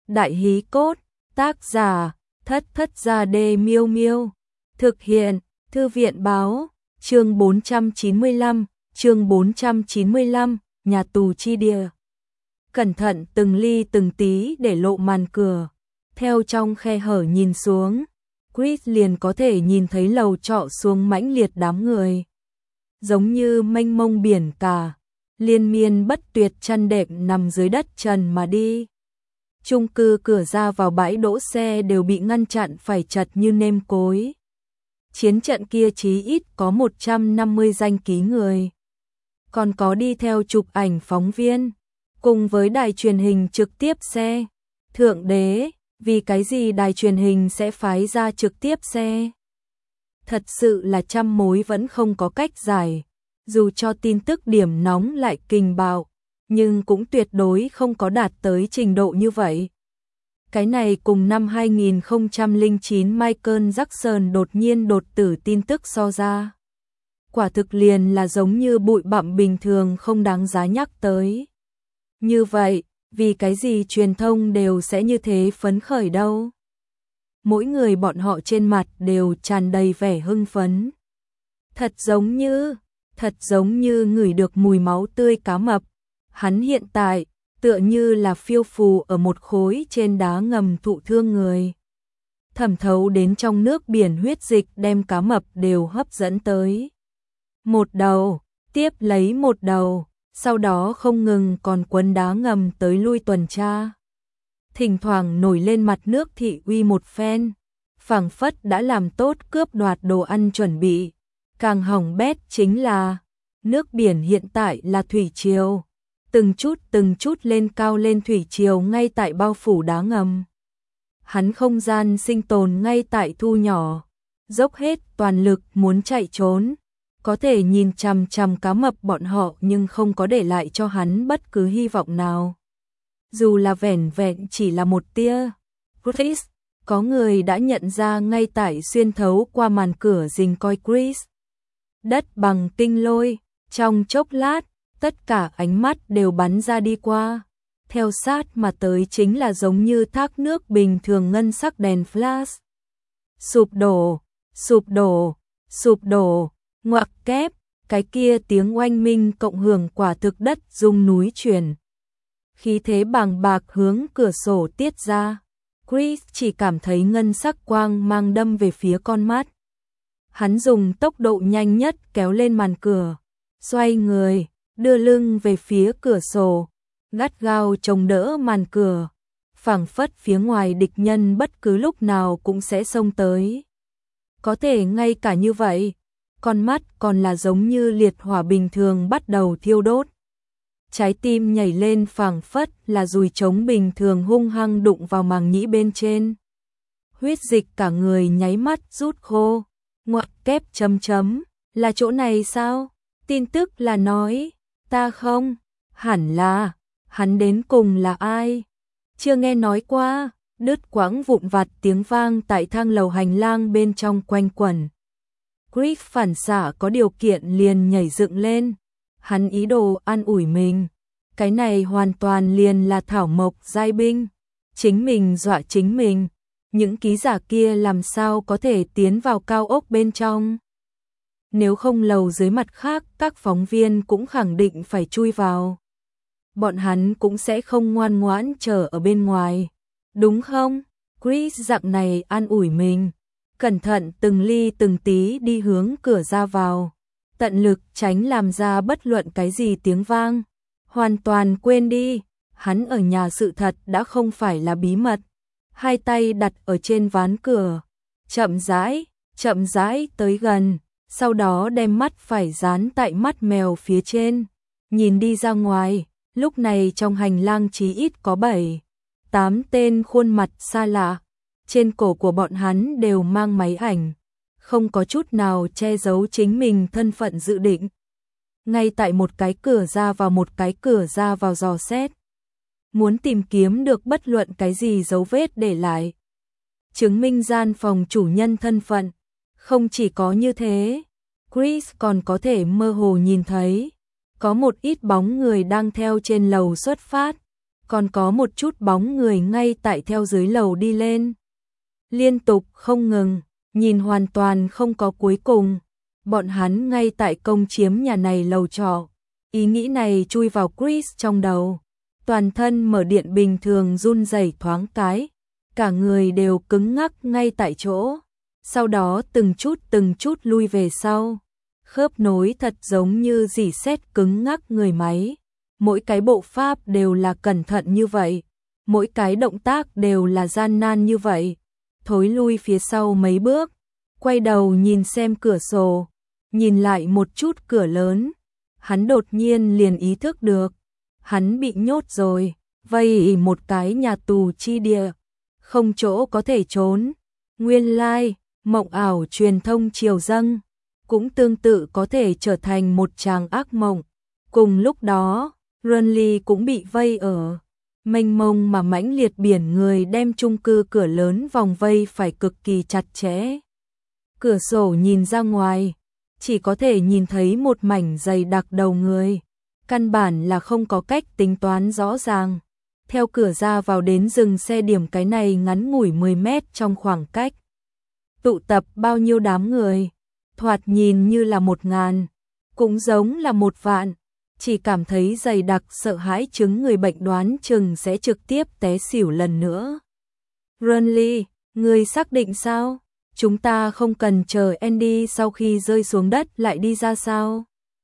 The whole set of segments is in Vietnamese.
Đại hí cốt, tác giả, Thất Thất Gia Đê Miêu Miêu. Thực hiện, Thư viện báo, chương 495, nhà tù chi địa. Cẩn thận từng ly từng tí để lộ màn cửa. Theo trong khe hở nhìn xuống, Chris liền có thể nhìn thấy lầu trọ xuống mãnh liệt đám người. Giống như mênh mông biển cả, liên miên bất tuyệt chăn đệm nằm dưới đất trần mà đi. Chung cư cửa ra vào bãi đỗ xe đều bị ngăn chặn phải chật như nêm cối. Chiến trận kia chí ít có 150 danh ký người. Còn có đi theo chụp ảnh phóng viên, cùng với đài truyền hình trực tiếp xe. Thượng đế, vì cái gì đài truyền hình sẽ phái ra trực tiếp xe? Thật sự là trăm mối vẫn không có cách giải. Dù cho tin tức điểm nóng lại kình bạo, nhưng cũng tuyệt đối không có đạt tới trình độ như vậy. Cái này cùng năm 2009 Michael Jackson đột nhiên đột tử tin tức so ra. Quả thực liền là giống như bụi bặm bình thường không đáng giá nhắc tới. Như vậy, vì cái gì truyền thông đều sẽ như thế phấn khởi đâu? Mỗi người bọn họ trên mặt đều tràn đầy vẻ hưng phấn. Thật giống như ngửi được mùi máu tươi cá mập. Hắn hiện tại tựa như là phiêu phù ở một khối trên đá ngầm thụ thương người. Thẩm thấu đến trong nước biển huyết dịch đem cá mập đều hấp dẫn tới. Một đầu, tiếp lấy một đầu, sau đó không ngừng còn quấn đá ngầm tới lui tuần tra. Thỉnh thoảng nổi lên mặt nước thị uy một phen, phảng phất đã làm tốt cướp đoạt đồ ăn chuẩn bị. Càng hỏng bét chính là, nước biển hiện tại là thủy triều. Từng chút lên cao lên thủy triều ngay tại bao phủ đá ngầm. Hắn không gian sinh tồn ngay tại thu nhỏ, dốc hết toàn lực muốn chạy trốn. Có thể nhìn chằm chằm cá mập bọn họ nhưng không có để lại cho hắn bất cứ hy vọng nào. Dù là vẻn vẹn chỉ là một tia. Chris, có người đã nhận ra ngay tại xuyên thấu qua màn cửa rình coi Chris. Đất bằng tinh lôi, trong chốc lát, tất cả ánh mắt đều bắn ra đi qua. Theo sát mà tới chính là giống như thác nước bình thường ngân sắc đèn flash. Sụp đổ, ngoặc kép, cái kia tiếng oanh minh cộng hưởng quả thực đất rung núi chuyển. Khí thế bàng bạc hướng cửa sổ tiết ra. Chris chỉ cảm thấy ngân sắc quang mang đâm về phía con mắt. Hắn dùng tốc độ nhanh nhất kéo lên màn cửa, xoay người, đưa lưng về phía cửa sổ, gắt gao chống đỡ màn cửa, phảng phất phía ngoài địch nhân bất cứ lúc nào cũng sẽ xông tới. Có thể ngay cả như vậy, con mắt còn là giống như liệt hỏa bình thường bắt đầu thiêu đốt. Trái tim nhảy lên phảng phất là dùi trống bình thường hung hăng đụng vào màng nhĩ bên trên. Huyết dịch cả người nháy mắt rút khô. Ngoặc kép chấm, là chỗ này sao? Tin tức là nói, ta không, hẳn là, hắn đến cùng là ai? Chưa nghe nói qua, đứt quãng vụn vặt tiếng vang tại thang lầu hành lang bên trong quanh quẩn. Chris phản xạ có điều kiện liền nhảy dựng lên, hắn ý đồ an ủi mình. Cái này hoàn toàn liền là thảo mộc giai binh, chính mình dọa chính mình. Những ký giả kia làm sao có thể tiến vào cao ốc bên trong? Nếu không lầu dưới mặt khác, các phóng viên cũng khẳng định phải chui vào. Bọn hắn cũng sẽ không ngoan ngoãn chờ ở bên ngoài. Đúng không? Chris dạng này an ủi mình. Cẩn thận từng ly từng tí đi hướng cửa ra vào. Tận lực tránh làm ra bất luận cái gì tiếng vang. Hoàn toàn quên đi. Hắn ở nhà sự thật đã không phải là bí mật. Hai tay đặt ở trên ván cửa, chậm rãi tới gần, sau đó đem mắt phải dán tại mắt mèo phía trên, nhìn đi ra ngoài. Lúc này trong hành lang chí ít có 7-8 tên khuôn mặt xa lạ, trên cổ của bọn hắn đều mang máy ảnh, không có chút nào che giấu chính mình thân phận dự định. Ngay tại một cái cửa ra vào dò xét, muốn tìm kiếm được bất luận cái gì dấu vết để lại, chứng minh gian phòng chủ nhân thân phận. Không chỉ có như thế, Chris còn có thể mơ hồ nhìn thấy có một ít bóng người đang theo trên lầu xuất phát, còn có một chút bóng người ngay tại theo dưới lầu đi lên. Liên tục không ngừng, nhìn hoàn toàn không có cuối cùng. Bọn hắn ngay tại công chiếm nhà này lầu trọ. Ý nghĩ này chui vào Chris trong đầu. Toàn thân mở điện bình thường run rẩy thoáng cái. Cả người đều cứng ngắc ngay tại chỗ. Sau đó từng chút lui về sau. Khớp nối thật giống như rỉ sét cứng ngắc người máy. Mỗi cái bộ pháp đều là cẩn thận như vậy. Mỗi cái động tác đều là gian nan như vậy. Thối lui phía sau mấy bước. Quay đầu nhìn xem cửa sổ. Nhìn lại một chút cửa lớn. Hắn đột nhiên liền ý thức được. Hắn bị nhốt rồi. Vây một cái nhà tù chi địa. Không chỗ có thể trốn. Nguyên lai, mộng ảo truyền thông triều dâng. Cũng tương tự có thể trở thành một tràng ác mộng. Cùng lúc đó, Renly cũng bị vây ở mênh mông mà mãnh liệt biển người đem chung cư cửa lớn vòng vây phải cực kỳ chặt chẽ. Cửa sổ nhìn ra ngoài, chỉ có thể nhìn thấy một mảnh dày đặc đầu người. Căn bản là không có cách tính toán rõ ràng. Theo cửa ra vào đến dừng xe điểm cái này ngắn ngủi 10 mét trong khoảng cách. Tụ tập bao nhiêu đám người, thoạt nhìn như là 1000, cũng giống là 1 vạn. Chỉ cảm thấy dày đặc sợ hãi chứng người bệnh đoán chừng sẽ trực tiếp té xỉu lần nữa. Renly, người xác định sao? Chúng ta không cần chờ Andy sau khi rơi xuống đất lại đi ra sao?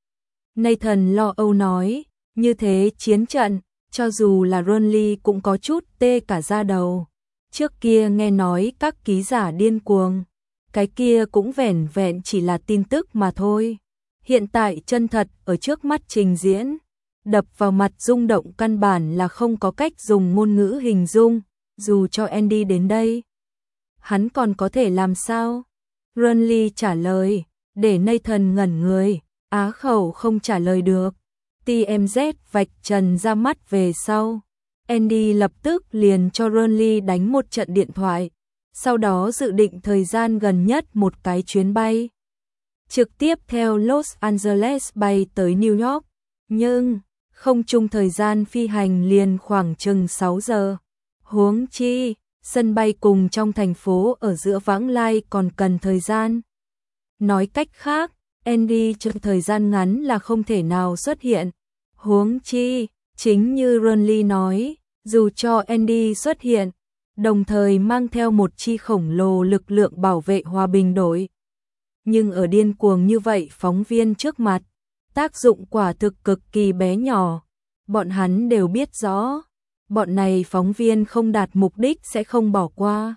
Nathan lo âu nói, như thế chiến trận, cho dù là Renly cũng có chút tê cả da đầu. Trước kia nghe nói các ký giả điên cuồng, cái kia cũng vẻn vẹn chỉ là tin tức mà thôi. Hiện tại chân thật ở trước mắt trình diễn, đập vào mặt rung động căn bản là không có cách dùng ngôn ngữ hình dung, dù cho Andy đến đây. Hắn còn có thể làm sao? Renly trả lời, để Nathan ngẩn người, á khẩu không trả lời được. TMZ vạch trần ra mắt về sau. Andy lập tức liền cho Renly đánh một trận điện thoại, sau đó dự định thời gian gần nhất một cái chuyến bay. Trực tiếp theo Los Angeles bay tới New York, nhưng không chung thời gian phi hành liền khoảng chừng 6 giờ. Huống chi, sân bay cùng trong thành phố ở giữa vãng lai còn cần thời gian. Nói cách khác, Andy trong thời gian ngắn là không thể nào xuất hiện. Huống chi, chính như Renly nói, dù cho Andy xuất hiện, đồng thời mang theo một chi khổng lồ lực lượng bảo vệ hòa bình đội. Nhưng ở điên cuồng như vậy phóng viên trước mặt, tác dụng quả thực cực kỳ bé nhỏ. Bọn hắn đều biết rõ, bọn này phóng viên không đạt mục đích sẽ không bỏ qua.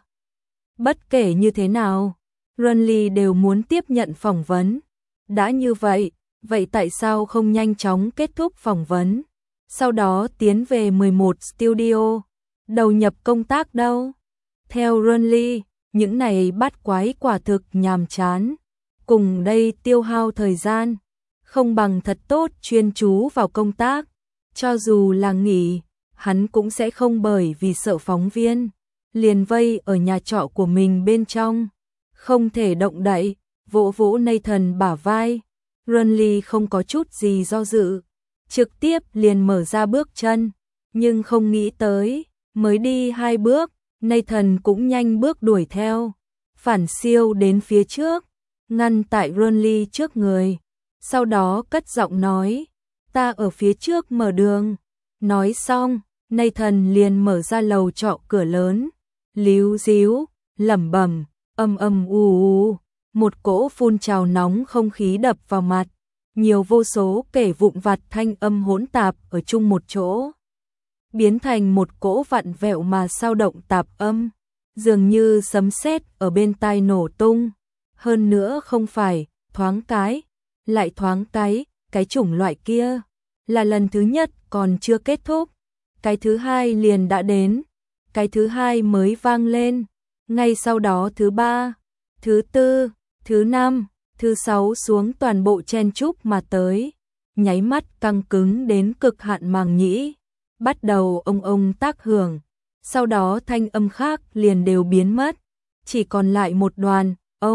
Bất kể như thế nào, Renly đều muốn tiếp nhận phỏng vấn. Đã như vậy, vậy tại sao không nhanh chóng kết thúc phỏng vấn? Sau đó tiến về 11 studio, đầu nhập công tác đâu? Theo Renly, những này bắt quái quả thực nhàm chán. Cùng đây tiêu hao thời gian, không bằng thật tốt chuyên chú vào công tác. Cho dù là nghỉ, hắn cũng sẽ không bởi vì sợ phóng viên, liền vây ở nhà trọ của mình bên trong. Không thể động đậy, vỗ vỗ Nathan bả vai. Renly không có chút gì do dự, trực tiếp liền mở ra bước chân. Nhưng không nghĩ tới, mới đi 2 bước, Nathan cũng nhanh bước đuổi theo. Phản siêu đến phía trước, ngăn tại Renly trước người. Sau đó cất giọng nói, ta ở phía trước mở đường. Nói xong, Nathan liền mở ra lầu trọ cửa lớn. Líu díu, lẩm bẩm, âm âm u. Một cỗ phun trào nóng không khí đập vào mặt. Nhiều vô số kể vụn vặt thanh âm hỗn tạp ở chung một chỗ, biến thành một cỗ vặn vẹo mà sao động tạp âm, dường như sấm sét ở bên tai nổ tung. Hơn nữa không phải thoáng cái, lại thoáng cái chủng loại kia. Là lần thứ nhất còn chưa kết thúc, cái thứ hai liền đã đến, cái thứ hai mới vang lên, ngay sau đó thứ ba, thứ tư, thứ năm, thứ sáu xuống toàn bộ chen chúc mà tới, nháy mắt căng cứng đến cực hạn màng nhĩ, bắt đầu ông tác hưởng, sau đó thanh âm khác liền đều biến mất, chỉ còn lại một đoàn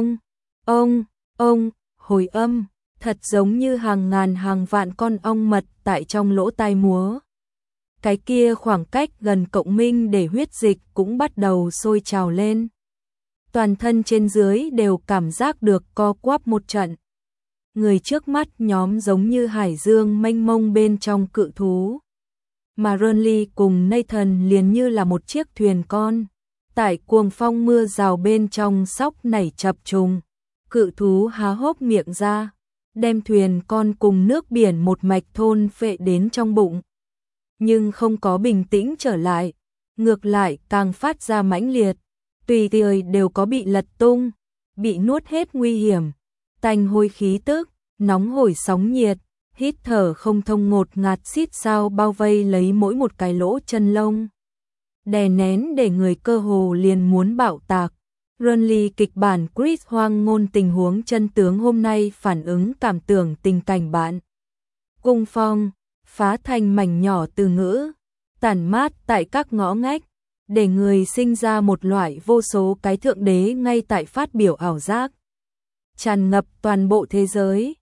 ông, hồi âm, thật giống như hàng ngàn hàng vạn con ong mật tại trong lỗ tai múa. cái kia khoảng cách gần cộng minh để huyết dịch cũng bắt đầu sôi trào lên. Toàn thân trên dưới đều cảm giác được co quắp một trận. Người trước mắt nhóm giống như hải dương mênh mông bên trong cự thú. Mà Renly cùng Nathan liền như là một chiếc thuyền con. Tại cuồng phong mưa rào bên trong sóc nảy chập trùng. Cự thú há hốc miệng ra, đem thuyền con cùng nước biển một mạch thôn phệ đến trong bụng. Nhưng không có bình tĩnh trở lại, ngược lại càng phát ra mãnh liệt, tùy thời đều có bị lật tung, bị nuốt hết nguy hiểm, tanh hôi khí tức, nóng hổi sóng nhiệt, hít thở không thông ngột ngạt xít sao bao vây lấy mỗi một cái lỗ chân lông. Đè nén để người cơ hồ liền muốn bạo tạc. Renly kịch bản Chris hoang ngôn tình huống chân tướng hôm nay phản ứng cảm tưởng tình cảnh bạn. Cung phong, phá thành mảnh nhỏ từ ngữ, tản mát tại các ngõ ngách, để người sinh ra một loại vô số cái thượng đế ngay tại phát biểu ảo giác. Tràn ngập toàn bộ thế giới,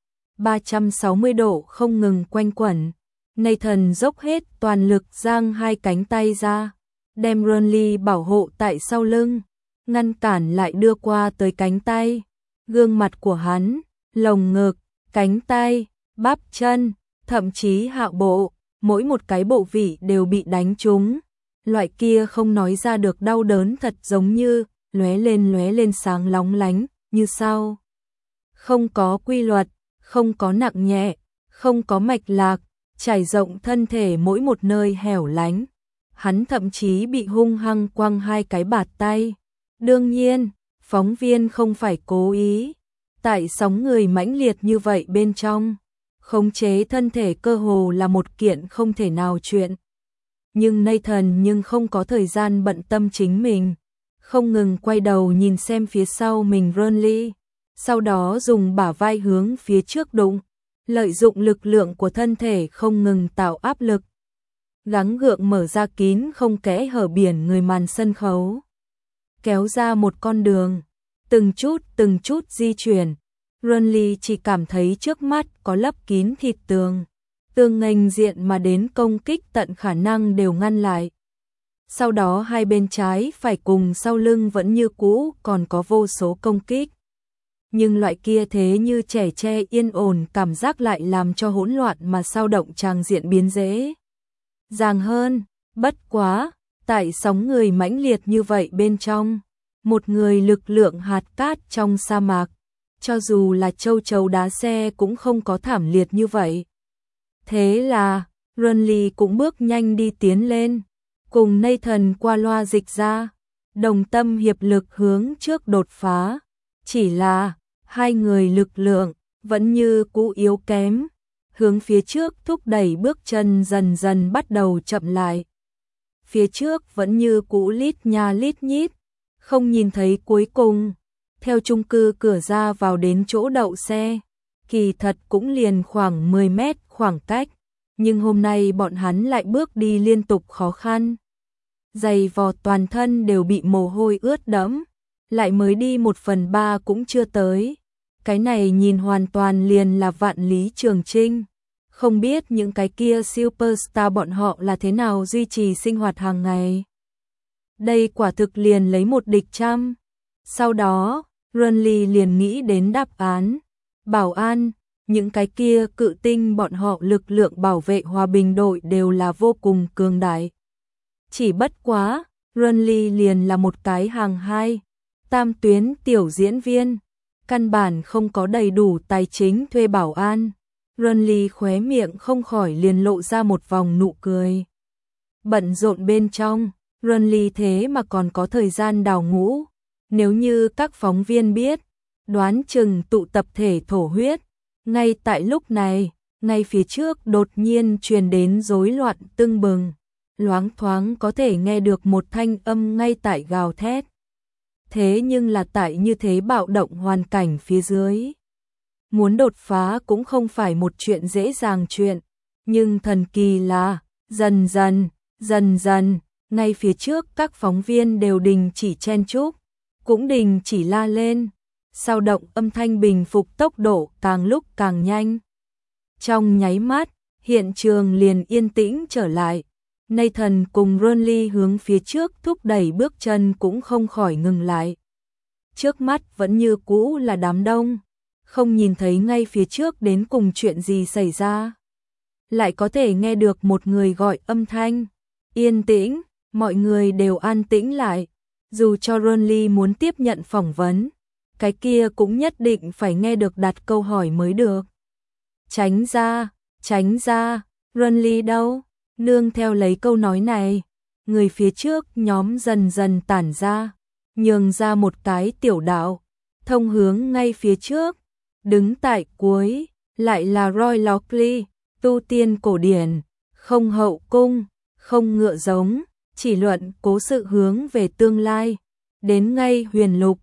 360 độ không ngừng quanh quẩn. Nathan dốc hết toàn lực giang hai cánh tay ra, đem Renly bảo hộ tại sau lưng, ngăn cản lại đưa qua tới cánh tay, gương mặt của hắn, lồng ngực, cánh tay, bắp chân, thậm chí hạo bộ, mỗi một cái bộ vị đều bị đánh trúng. Loại kia không nói ra được đau đớn thật giống như lóe lên sáng lóng lánh, như sao. Không có quy luật, không có nặng nhẹ, không có mạch lạc, trải rộng thân thể mỗi một nơi hẻo lánh. Hắn thậm chí bị hung hăng quăng hai cái bạt tay. Đương nhiên, phóng viên không phải cố ý. Tại sóng người mãnh liệt như vậy bên trong, khống chế thân thể cơ hồ là một kiện không thể nào chuyện. Nhưng Nathan không có thời gian bận tâm chính mình, không ngừng quay đầu nhìn xem phía sau mình Renly, sau đó dùng bả vai hướng phía trước đụng, lợi dụng lực lượng của thân thể không ngừng tạo áp lực. Gắng gượng mở ra kín không kẽ hở biển người màn sân khấu. Kéo ra một con đường, từng chút di chuyển. Renly chỉ cảm thấy trước mắt có lấp kín thịt tường. Tường nghênh diện mà đến công kích tận khả năng đều ngăn lại. Sau đó hai bên trái phải cùng sau lưng vẫn như cũ còn có vô số công kích. Nhưng loại kia thế như trẻ tre yên ổn cảm giác lại làm cho hỗn loạn mà sao động tràng diện biến dễ dàng hơn. Bất quá, tại sóng người mãnh liệt như vậy bên trong, một người lực lượng hạt cát trong sa mạc, cho dù là châu chấu đá xe cũng không có thảm liệt như vậy. Thế là, Renly cũng bước nhanh đi tiến lên, cùng Nathan qua loa dịch ra, đồng tâm hiệp lực hướng trước đột phá. Chỉ là, hai người lực lượng vẫn như cũ yếu kém, hướng phía trước thúc đẩy bước chân dần dần bắt đầu chậm lại. Phía trước vẫn như cũ lít nha lít nhít, không nhìn thấy cuối cùng. Theo chung cư cửa ra vào đến chỗ đậu xe, kỳ thật cũng liền khoảng 10 mét khoảng cách, nhưng hôm nay bọn hắn lại bước đi liên tục khó khăn. Giày vò toàn thân đều bị mồ hôi ướt đẫm, lại mới đi 1/3 cũng chưa tới. Cái này nhìn hoàn toàn liền là vạn lý trường chinh. Không biết những cái kia superstar bọn họ là thế nào duy trì sinh hoạt hàng ngày. Đây quả thực liền lấy một địch trăm. Sau đó, Renly liền nghĩ đến đáp án. Bảo an, những cái kia cự tinh bọn họ lực lượng bảo vệ hòa bình đội đều là vô cùng cường đại. Chỉ bất quá, Renly liền là một cái hàng hai, tam tuyến tiểu diễn viên, căn bản không có đầy đủ tài chính thuê bảo an. Renly khóe miệng không khỏi liền lộ ra một vòng nụ cười. Bận rộn bên trong, Renly thế mà còn có thời gian đào ngũ. Nếu như các phóng viên biết, đoán chừng tụ tập thể thổ huyết. Ngay tại lúc này, ngay phía trước đột nhiên truyền đến rối loạn tưng bừng. Loáng thoáng có thể nghe được một thanh âm ngay tại gào thét. Thế nhưng là tại như thế bạo động hoàn cảnh phía dưới. Muốn đột phá cũng không phải một chuyện dễ dàng chuyện. Nhưng thần kỳ là, dần dần, ngay phía trước các phóng viên đều đình chỉ chen chúc, cũng đình chỉ la lên. Sao động âm thanh bình phục tốc độ càng lúc càng nhanh. Trong nháy mắt, hiện trường liền yên tĩnh trở lại. Nathan cùng Ronly hướng phía trước thúc đẩy bước chân cũng không khỏi ngừng lại. Trước mắt vẫn như cũ là đám đông, không nhìn thấy ngay phía trước đến cùng chuyện gì xảy ra. Lại có thể nghe được một người gọi âm thanh. Yên tĩnh, mọi người đều an tĩnh lại. Dù cho Ronly muốn tiếp nhận phỏng vấn, cái kia cũng nhất định phải nghe được đặt câu hỏi mới được. Tránh ra, Ronly đâu? Nương theo lấy câu nói này, người phía trước nhóm dần dần tản ra, nhường ra một cái tiểu đạo, thông hướng ngay phía trước. Đứng tại cuối, lại là Roy Lockley, tu tiên cổ điển, không hậu cung, không ngựa giống, chỉ luận cố sự hướng về tương lai. Đến ngay huyền lục,